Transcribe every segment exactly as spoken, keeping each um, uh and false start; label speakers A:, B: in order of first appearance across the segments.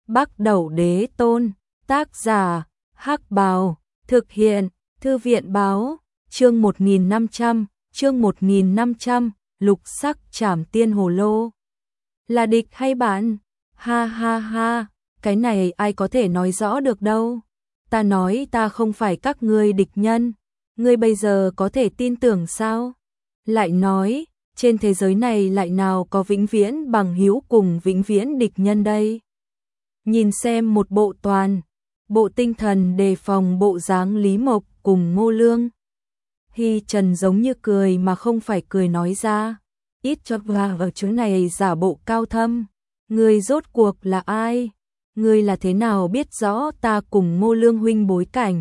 A: Bắc Đẩu Đế Tôn, tác giả, Hắc Bào, thực hiện, Thư viện báo, chương một nghìn năm trăm, chương một nghìn năm trăm, lục sắc trảm tiên hồ lô. Là địch hay bạn? Ha ha ha, cái này ai có thể nói rõ được đâu. Ta nói ta không phải các ngươi địch nhân, ngươi bây giờ có thể tin tưởng sao? Lại nói, trên thế giới này lại nào có vĩnh viễn bằng hữu cùng vĩnh viễn địch nhân đây? Nhìn xem một bộ toàn, bộ tinh thần đề phòng bộ dáng Lý Mộc cùng Ngô Lương. Hi Trần giống như cười mà không phải cười nói ra, ít cho và ở chỗ này giả bộ cao thâm. Ngươi rốt cuộc là ai? Ngươi là thế nào biết rõ ta cùng Ngô Lương huynh bối cảnh?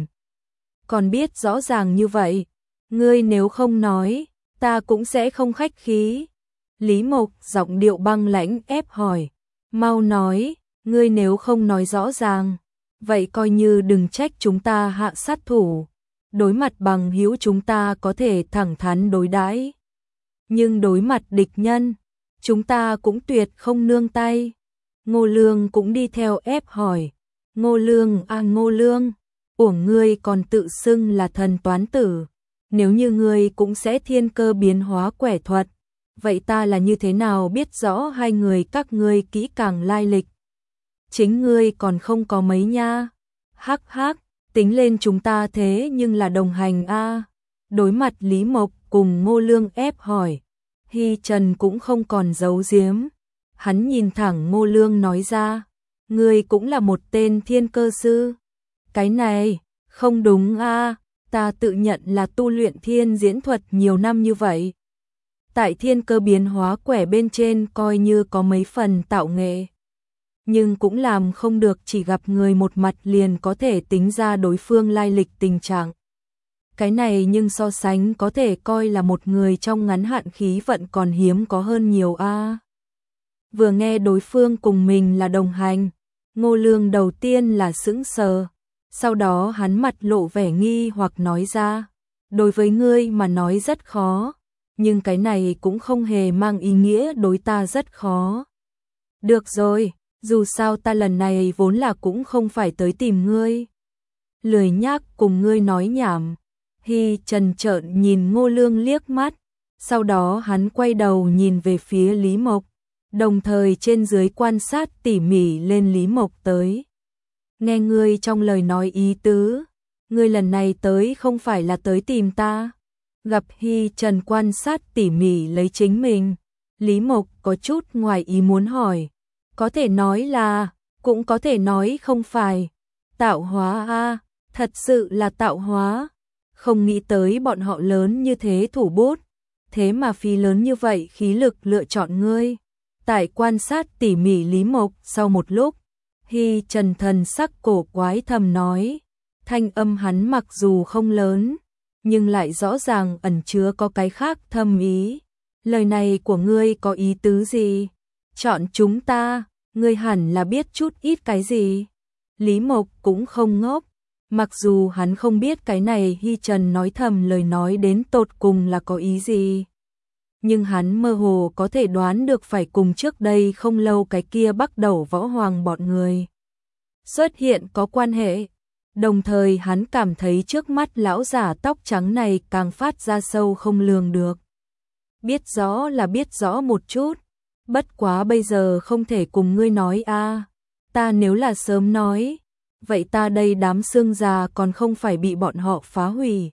A: Còn biết rõ ràng như vậy, ngươi nếu không nói, ta cũng sẽ không khách khí. Lý Mộc giọng điệu băng lãnh ép hỏi, mau nói, ngươi nếu không nói rõ ràng, vậy coi như đừng trách chúng ta hạ sát thủ. Đối mặt bằng hữu chúng ta có thể thẳng thắn đối đãi, nhưng đối mặt địch nhân, chúng ta cũng tuyệt không nương tay. Ngô Lương cũng đi theo ép hỏi, Ngô Lương à Ngô Lương, uổng ngươi còn tự xưng là thần toán tử, nếu như ngươi cũng sẽ thiên cơ biến hóa quẻ thuật, vậy ta là như thế nào biết rõ hai người các ngươi kỹ càng lai lịch? Chính ngươi còn không có mấy nha. Hắc hắc, tính lên chúng ta thế nhưng là đồng hành a. Đối mặt Lý Mộc cùng Ngô Lương ép hỏi, Hi Trần cũng không còn giấu giếm. Hắn nhìn thẳng Ngô Lương nói ra, ngươi cũng là một tên thiên cơ sư. Cái này, không đúng a, ta tự nhận là tu luyện thiên diễn thuật nhiều năm như vậy. Tại thiên cơ biến hóa quẻ bên trên coi như có mấy phần tạo nghệ, nhưng cũng làm không được chỉ gặp người một mặt liền có thể tính ra đối phương lai lịch tình trạng. Cái này nhưng so sánh có thể coi là một người trong ngắn hạn khí vận còn hiếm có hơn nhiều a. Vừa nghe đối phương cùng mình là đồng hành, Ngô Lương đầu tiên là sững sờ, sau đó hắn mặt lộ vẻ nghi hoặc nói ra, đối với ngươi mà nói rất khó, nhưng cái này cũng không hề mang ý nghĩa đối ta rất khó. Được rồi, dù sao ta lần này vốn là cũng không phải tới tìm ngươi. Lười nhác cùng ngươi nói nhảm. Hi Trần trợn nhìn Ngô Lương liếc mắt, sau đó hắn quay đầu nhìn về phía Lý Mộc, đồng thời trên dưới quan sát tỉ mỉ lên Lý Mộc tới. Nghe ngươi trong lời nói ý tứ, ngươi lần này tới không phải là tới tìm ta. Gặp Hi Trần quan sát tỉ mỉ lấy chính mình, Lý Mộc có chút ngoài ý muốn hỏi, có thể nói là, cũng có thể nói không phải. Tạo hóa a, thật sự là tạo hóa. Không nghĩ tới bọn họ lớn như thế thủ bút, thế mà phí lớn như vậy khí lực lựa chọn ngươi. Tại quan sát tỉ mỉ Lý Mộc sau một lúc, Hi Trần thần sắc cổ quái thầm nói, thanh âm hắn mặc dù không lớn, nhưng lại rõ ràng ẩn chứa có cái khác thâm ý. Lời này của ngươi có ý tứ gì? Chọn chúng ta, ngươi hẳn là biết chút ít cái gì. Lý Mộc cũng không ngốc, mặc dù hắn không biết cái này Hi Trần nói thầm lời nói đến tột cùng là có ý gì, nhưng hắn mơ hồ có thể đoán được phải cùng trước đây không lâu cái kia Bắc Đẩu Võ Hoàng bọn người xuất hiện có quan hệ. Đồng thời hắn cảm thấy trước mắt lão giả tóc trắng này càng phát ra sâu không lường được. Biết rõ là biết rõ một chút, bất quá bây giờ không thể cùng ngươi nói a. Ta nếu là sớm nói, vậy ta đây đám xương già còn không phải bị bọn họ phá hủy.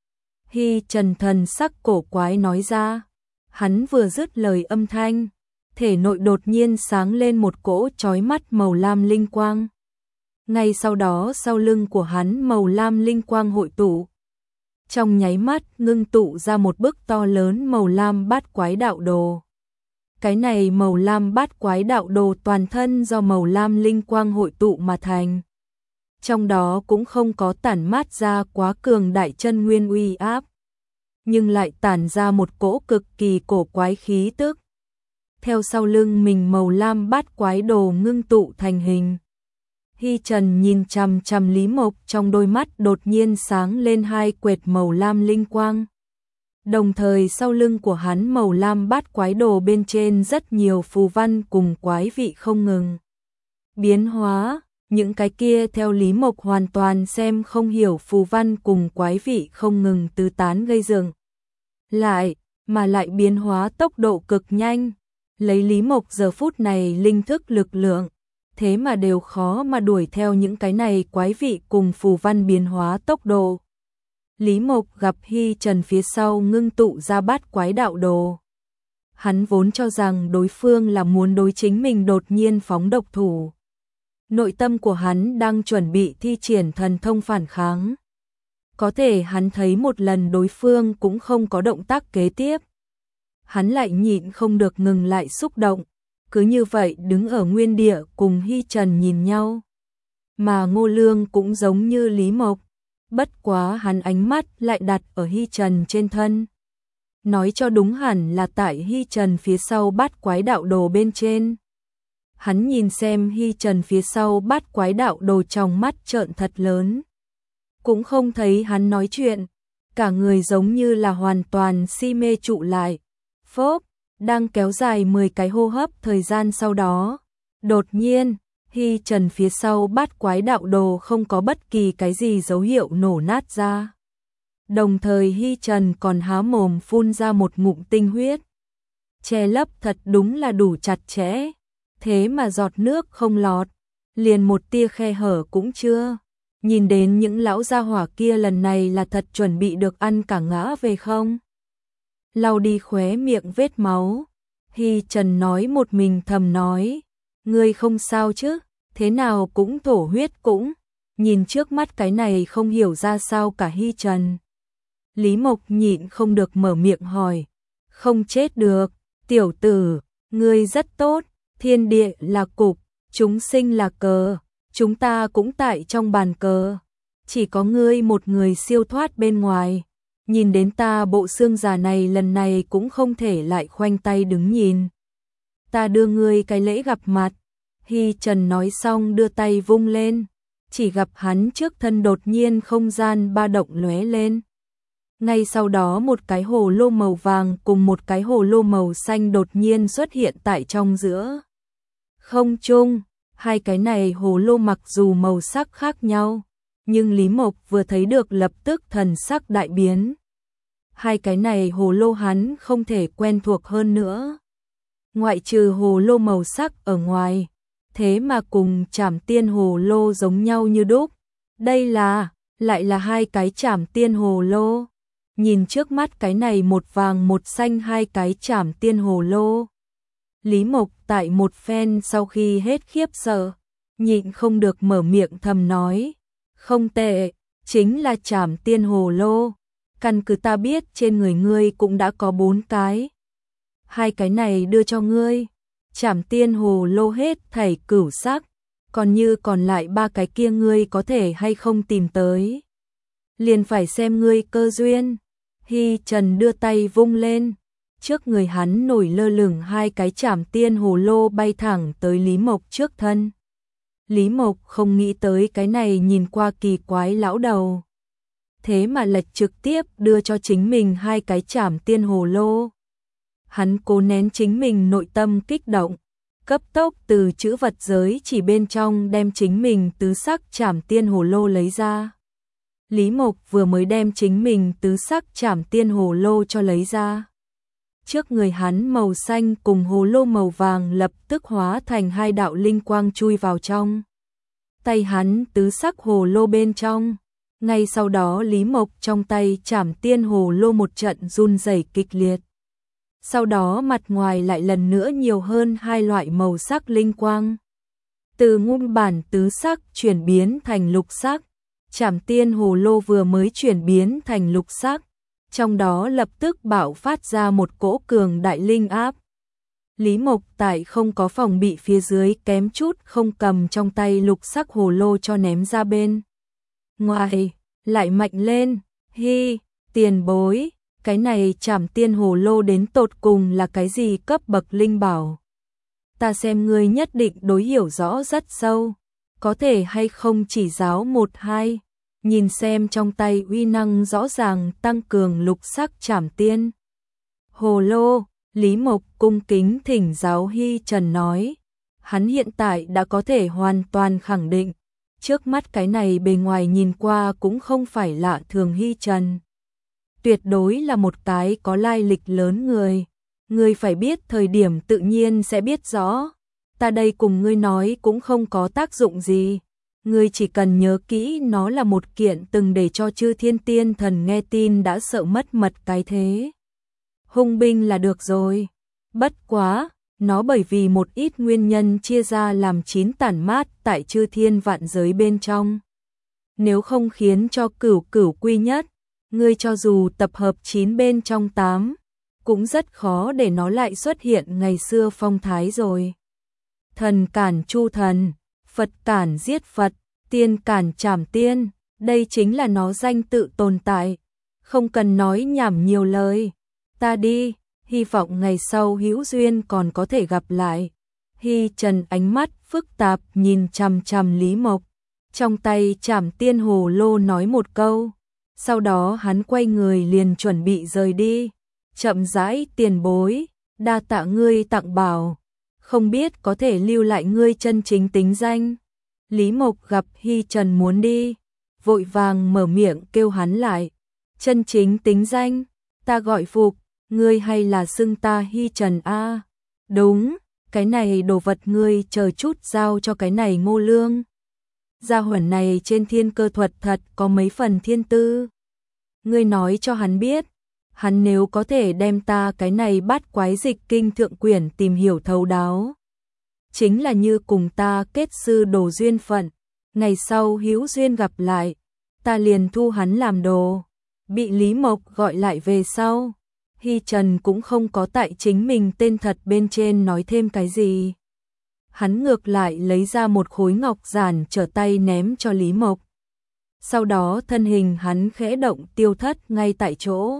A: Hi Trần thần sắc cổ quái nói ra. Hắn vừa dứt lời âm thanh, thể nội đột nhiên sáng lên một cỗ chói mắt màu lam linh quang. Ngay sau đó sau lưng của hắn màu lam linh quang hội tụ, trong nháy mắt ngưng tụ ra một bức to lớn màu lam bát quái đạo đồ. Cái này màu lam bát quái đạo đồ toàn thân do màu lam linh quang hội tụ mà thành. Trong đó cũng không có tản mát ra quá cường đại chân nguyên uy áp, nhưng lại tản ra một cỗ cực kỳ cổ quái khí tức. Theo sau lưng mình màu lam bát quái đồ ngưng tụ thành hình. Hi Trần nhìn chằm chằm Lý Mộc, trong đôi mắt đột nhiên sáng lên hai quệt màu lam linh quang. Đồng thời sau lưng của hắn màu lam bát quái đồ bên trên rất nhiều phù văn cùng quái vị không ngừng biến hóa, những cái kia theo Lý Mộc hoàn toàn xem không hiểu phù văn cùng quái vị không ngừng tứ tán gây dựng lại, mà lại biến hóa tốc độ cực nhanh. Lấy Lý Mộc giờ phút này linh thức lực lượng, thế mà đều khó mà đuổi theo những cái này quái vị cùng phù văn biến hóa tốc độ. Lý Mộc gặp Hy Trần phía sau ngưng tụ ra bát quái đạo đồ. Hắn vốn cho rằng đối phương là muốn đối chính mình đột nhiên phóng độc thủ. Nội tâm của hắn đang chuẩn bị thi triển thần thông phản kháng. Có thể hắn thấy một lần đối phương cũng không có động tác kế tiếp. Hắn lại nhịn không được ngừng lại xúc động, cứ như vậy đứng ở nguyên địa cùng Hy Trần nhìn nhau. Mà Ngô Lương cũng giống như Lý Mộc, bất quá hắn ánh mắt lại đặt ở Hy Trần trên thân. Nói cho đúng hẳn là tại Hy Trần phía sau bát quái đạo đồ bên trên. Hắn nhìn xem Hy Trần phía sau bát quái đạo đồ trong mắt trợn thật lớn. Cũng không thấy hắn nói chuyện, cả người giống như là hoàn toàn si mê trụ lại. Phốp, đang kéo dài mười cái hô hấp thời gian sau đó. Đột nhiên, Hy Trần phía sau bát quái đạo đồ không có bất kỳ cái gì dấu hiệu nổ nát ra. Đồng thời Hy Trần còn há mồm phun ra một ngụm tinh huyết. Che lấp thật đúng là đủ chặt chẽ, thế mà giọt nước không lọt, liền một tia khe hở cũng chưa. Nhìn đến những lão gia hỏa kia lần này là thật chuẩn bị được ăn cả ngã về không? Lau đi khóe miệng vết máu, Hy Trần nói một mình thầm nói, ngươi không sao chứ, thế nào cũng thổ huyết cũng. Nhìn trước mắt cái này không hiểu ra sao cả Hy Trần. Lý Mộc nhịn không được mở miệng hỏi, không chết được, tiểu tử, ngươi rất tốt, thiên địa là cục, chúng sinh là cờ, chúng ta cũng tại trong bàn cờ, chỉ có ngươi một người siêu thoát bên ngoài. Nhìn đến ta bộ xương già này lần này cũng không thể lại khoanh tay đứng nhìn. Ta đưa ngươi cái lễ gặp mặt. Hy Trần nói xong đưa tay vung lên, chỉ gặp hắn trước thân đột nhiên không gian ba động lóe lên. Ngay sau đó một cái hồ lô màu vàng cùng một cái hồ lô màu xanh đột nhiên xuất hiện tại trong giữa không trung. Hai cái này hồ lô mặc dù màu sắc khác nhau, nhưng Lý Mộc vừa thấy được lập tức thần sắc đại biến. Hai cái này hồ lô hắn không thể quen thuộc hơn nữa. Ngoại trừ hồ lô màu sắc ở ngoài, thế mà cùng Trảm Tiên hồ lô giống nhau như đúc. Đây là, lại là hai cái Trảm Tiên hồ lô. Nhìn trước mắt cái này một vàng một xanh hai cái Trảm Tiên hồ lô. Lý Mộc tại một phen sau khi hết khiếp sợ, nhịn không được mở miệng thầm nói, không tệ, chính là Trảm Tiên hồ lô. Căn cứ ta biết trên người ngươi cũng đã có bốn cái. Hai cái này đưa cho ngươi. Trảm Tiên hồ lô hết thảy cửu sắc, còn như còn lại ba cái kia ngươi có thể hay không tìm tới. Liền phải xem ngươi cơ duyên. Hy Trần đưa tay vung lên, trước người hắn nổi lơ lửng hai cái Trảm Tiên hồ lô bay thẳng tới Lý Mộc trước thân. Lý Mộc không nghĩ tới cái này nhìn qua kỳ quái lão đầu, thế mà lệch trực tiếp đưa cho chính mình hai cái Trảm Tiên hồ lô. Hắn cố nén chính mình nội tâm kích động, cấp tốc từ chữ vật giới chỉ bên trong đem chính mình tứ sắc Trảm Tiên hồ lô lấy ra. Lý Mộc vừa mới đem chính mình tứ sắc Trảm Tiên hồ lô cho lấy ra. Trước người hắn màu xanh cùng hồ lô màu vàng lập tức hóa thành hai đạo linh quang chui vào trong tay hắn tứ sắc hồ lô bên trong. Ngay sau đó Lý Mộc trong tay Trảm Tiên hồ lô một trận run rẩy kịch liệt. Sau đó mặt ngoài lại lần nữa nhiều hơn hai loại màu sắc linh quang. Từ nguyên bản tứ sắc chuyển biến thành lục sắc. Trảm Tiên hồ lô vừa mới chuyển biến thành lục sắc, trong đó lập tức bạo phát ra một cỗ cường đại linh áp. Lý Mộc tại không có phòng bị phía dưới kém chút không cầm trong tay lục sắc hồ lô cho ném ra bên ngoài, lại mạnh lên, hi, tiền bối, cái này Trảm Tiên hồ lô đến tột cùng là cái gì cấp bậc linh bảo. Ta xem ngươi nhất định đối hiểu rõ rất sâu, có thể hay không chỉ giáo một hai, nhìn xem trong tay uy năng rõ ràng tăng cường lục sắc Trảm Tiên hồ lô. Lý Mộc cung kính thỉnh giáo Hy Trần nói, Hắn hiện tại đã có thể hoàn toàn khẳng định, trước mắt cái này bề ngoài nhìn qua cũng không phải lạ thường Hy Trần. Tuyệt đối là một cái có lai lịch lớn người. Ngươi phải biết thời điểm tự nhiên sẽ biết rõ. Ta đây cùng ngươi nói cũng không có tác dụng gì. Ngươi chỉ cần nhớ kỹ nó là một kiện từng để cho chư thiên tiên thần nghe tin đã sợ mất mật cái thế. Hung binh là được rồi. Bất quá, nó bởi vì một ít nguyên nhân chia ra làm chín tản mát tại chư thiên vạn giới bên trong. Nếu không khiến cho cửu cửu quy nhất, ngươi cho dù tập hợp chín bên trong tám, cũng rất khó để nó lại xuất hiện ngày xưa phong thái rồi. Thần cản chu thần, Phật cản giết Phật, tiên cản trảm tiên, đây chính là nó danh tự tồn tại. Không cần nói nhảm nhiều lời. Ta đi, hy vọng ngày sau hữu duyên còn có thể gặp lại. Hy Trần ánh mắt phức tạp nhìn chằm chằm Lý Mộc, trong tay trảm tiên hồ lô nói một câu. Sau đó hắn quay người liền chuẩn bị rời đi. Chậm rãi, tiền bối, đa tạ ngươi tặng bảo, không biết có thể lưu lại ngươi chân chính tính danh. Lý Mộc gặp Hy Trần muốn đi, vội vàng mở miệng kêu hắn lại. Chân chính tính danh, ta gọi phục, ngươi hay là xưng ta Hy Trần a? Đúng, cái này đồ vật ngươi chờ chút giao cho cái này Ngô Lương. Gia hỏa này trên thiên cơ thuật thật có mấy phần thiên tư. Ngươi nói cho hắn biết, hắn nếu có thể đem ta cái này bát quái dịch kinh thượng quyển tìm hiểu thấu đáo, chính là như cùng ta kết sư đồ duyên phận, ngày sau hữu duyên gặp lại, ta liền thu hắn làm đồ. Bị Lý Mộc gọi lại về sau, Hy Trần cũng không có tại chính mình tên thật bên trên nói thêm cái gì. Hắn ngược lại lấy ra một khối ngọc giản trở tay ném cho Lý Mộc. Sau đó thân hình hắn khẽ động tiêu thất ngay tại chỗ.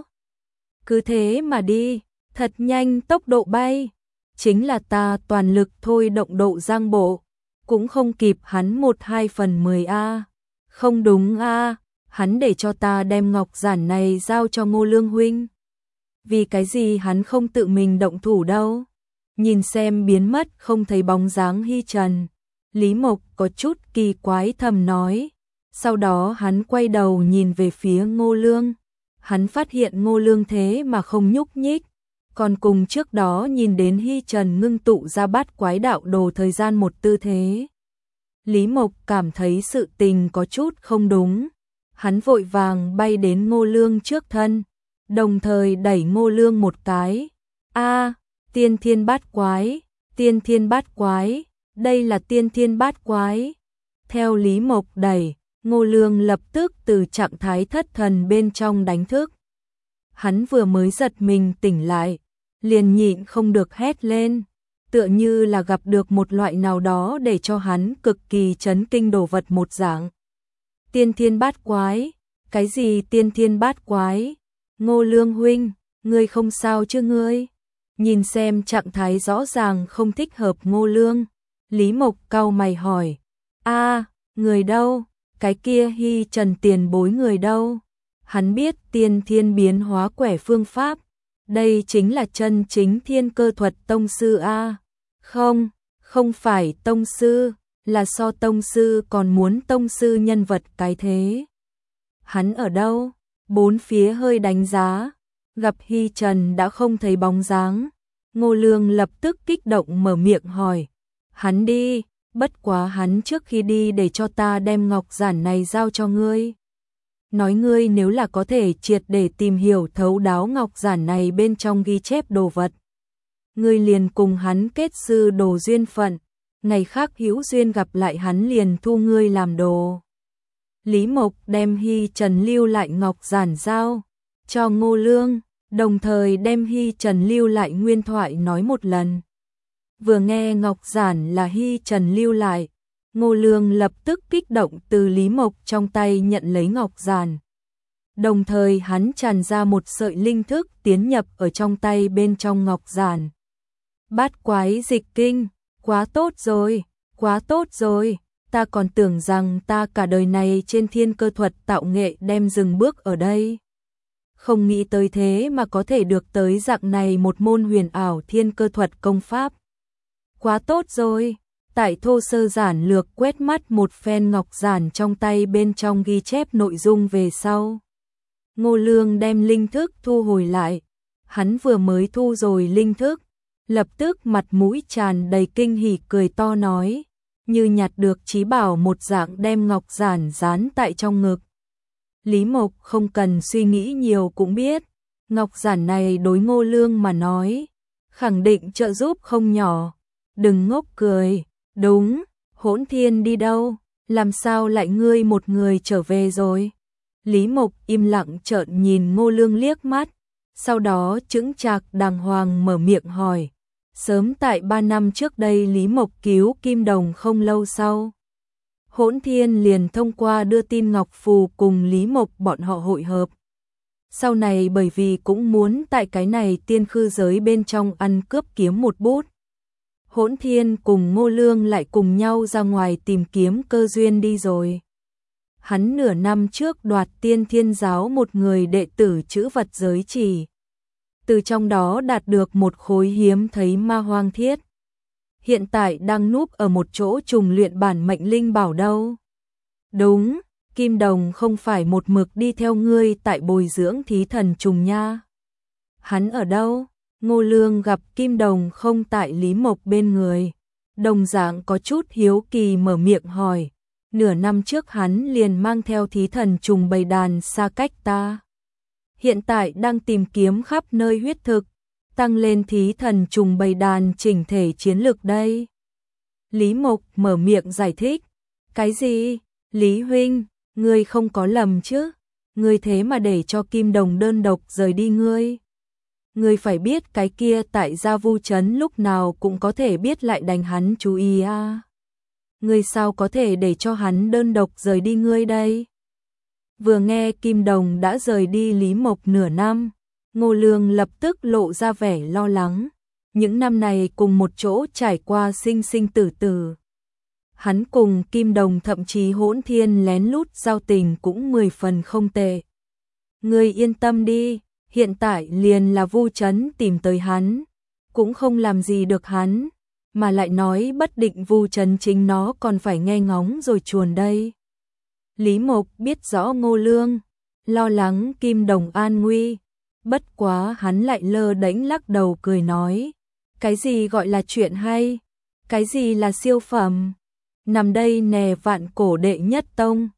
A: Cứ thế mà đi, thật nhanh tốc độ bay. Chính là ta toàn lực thôi động độ giang bộ, cũng không kịp hắn một hai phần mười a. Không đúng a, hắn để cho ta đem ngọc giản này giao cho Ngô Lương huynh. Vì cái gì hắn không tự mình động thủ đâu? Nhìn xem biến mất không thấy bóng dáng Hy Trần, Lý Mộc có chút kỳ quái thầm nói. Sau đó hắn quay đầu nhìn về phía Ngô Lương. Hắn phát hiện Ngô Lương thế mà không nhúc nhích, còn cùng trước đó nhìn đến Hy Trần ngưng tụ ra bát quái đạo đồ thời gian một tư thế. Lý Mộc cảm thấy sự tình có chút không đúng. Hắn vội vàng bay đến Ngô Lương trước thân, đồng thời đẩy Ngô Lương một cái. A, tiên thiên bát quái, tiên thiên bát quái, đây là tiên thiên bát quái. Theo Lý Mộc đẩy, Ngô Lương lập tức từ trạng thái thất thần bên trong đánh thức. Hắn vừa mới giật mình tỉnh lại, liền nhịn không được hét lên, tựa như là gặp được một loại nào đó để cho hắn cực kỳ chấn kinh đồ vật một dạng. Tiên thiên bát quái, cái gì tiên thiên bát quái? Ngô Lương huynh, ngươi không sao chứ ngươi? Nhìn xem trạng thái rõ ràng không thích hợp Ngô Lương, Lý Mộc cau mày hỏi. A, người đâu? Cái kia Hy Trần tiền bối người đâu? Hắn biết tiên thiên biến hóa quẻ phương pháp, đây chính là chân chính thiên cơ thuật tông sư a. Không, không phải tông sư, là so tông sư còn muốn tông sư nhân vật cái thế. Hắn ở đâu? Bốn phía hơi đánh giá, gặp Hy Trần đã không thấy bóng dáng. Ngô Lương lập tức kích động mở miệng hỏi. Hắn đi, bất quá hắn trước khi đi để cho ta đem ngọc giản này giao cho ngươi. Nói ngươi nếu là có thể triệt để tìm hiểu thấu đáo ngọc giản này bên trong ghi chép đồ vật, ngươi liền cùng hắn kết sư đồ duyên phận, ngày khác hữu duyên gặp lại hắn liền thu ngươi làm đồ. Lý Mộc đem Hy Trần lưu lại ngọc giản giao cho Ngô Lương, đồng thời đem Hy Trần lưu lại nguyên thoại nói một lần. Vừa nghe ngọc giản là Hy Trần lưu lại, Ngô Lương lập tức kích động từ Lý Mộc trong tay nhận lấy ngọc giản. Đồng thời hắn tràn ra một sợi linh thức tiến nhập ở trong tay bên trong ngọc giản. Bát quái dịch kinh, quá tốt rồi, quá tốt rồi, ta còn tưởng rằng ta cả đời này trên thiên cơ thuật tạo nghệ đem dừng bước ở đây. Không nghĩ tới thế mà có thể được tới dạng này một môn huyền ảo thiên cơ thuật công pháp. Quá tốt rồi, tại thô sơ giản lược quét mắt một phen ngọc giản trong tay bên trong ghi chép nội dung về sau. Ngô Lương đem linh thức thu hồi lại, hắn vừa mới thu rồi linh thức, lập tức mặt mũi tràn đầy kinh hỉ cười to nói, như nhặt được trí bảo một dạng đem ngọc giản dán tại trong ngực. Lý Mộc không cần suy nghĩ nhiều cũng biết, ngọc giản này đối Ngô Lương mà nói, khẳng định trợ giúp không nhỏ. Đừng ngốc cười, đúng, Hỗn Thiên đi đâu, làm sao lại ngươi một người trở về rồi? Lý Mộc im lặng trợn nhìn Ngô Lương liếc mắt, sau đó chững chạc đàng hoàng mở miệng hỏi. Sớm tại ba năm trước đây Lý Mộc cứu Kim Đồng không lâu sau. Hỗn Thiên liền thông qua đưa tin Ngọc Phù cùng Lý Mộc bọn họ hội hợp. Sau này bởi vì cũng muốn tại cái này tiên khư giới bên trong ăn cướp kiếm một bút. Hỗn Thiên cùng Ngô Lương lại cùng nhau ra ngoài tìm kiếm cơ duyên đi rồi. Hắn nửa năm trước đoạt Tiên Thiên Giáo một người đệ tử chữ vật giới chỉ. Từ trong đó đạt được một khối hiếm thấy ma hoang thiết. Hiện tại đang núp ở một chỗ trùng luyện bản mệnh linh bảo đâu. Đúng, Kim Đồng không phải một mực đi theo ngươi tại bồi dưỡng thí thần trùng nha. Hắn ở đâu? Ngô Lương gặp Kim Đồng không tại Lý Mộc bên người. Đồng dạng có chút hiếu kỳ mở miệng hỏi. Nửa năm trước hắn liền mang theo thí thần trùng bầy đàn xa cách ta. Hiện tại đang tìm kiếm khắp nơi huyết thực, tăng lên thí thần trùng bầy đàn chỉnh thể chiến lược đây. Lý Mộc mở miệng giải thích. Cái gì? Lý huynh, ngươi không có lầm chứ? Ngươi thế mà để cho Kim Đồng đơn độc rời đi ngươi. Ngươi phải biết cái kia tại Gia Vu Trấn lúc nào cũng có thể biết lại đánh hắn chú ý à. Ngươi sao có thể để cho hắn đơn độc rời đi ngươi đây? Vừa nghe Kim Đồng đã rời đi Lý Mộc nửa năm, Ngô Lương lập tức lộ ra vẻ lo lắng. Những năm này cùng một chỗ trải qua sinh sinh tử tử. Hắn cùng Kim Đồng thậm chí Hỗn Thiên lén lút giao tình cũng mười phần không tệ. Ngươi yên tâm đi, hiện tại liền là Vu Trấn tìm tới hắn, cũng không làm gì được hắn, mà lại nói bất định Vu Trấn chính nó còn phải nghe ngóng rồi chuồn đây. Lý Mộc biết rõ Ngô Lương lo lắng Kim Đồng an nguy, bất quá hắn lại lơ đễnh lắc đầu cười nói, cái gì gọi là chuyện hay, cái gì là siêu phẩm, nằm đây nè vạn cổ đệ nhất tông,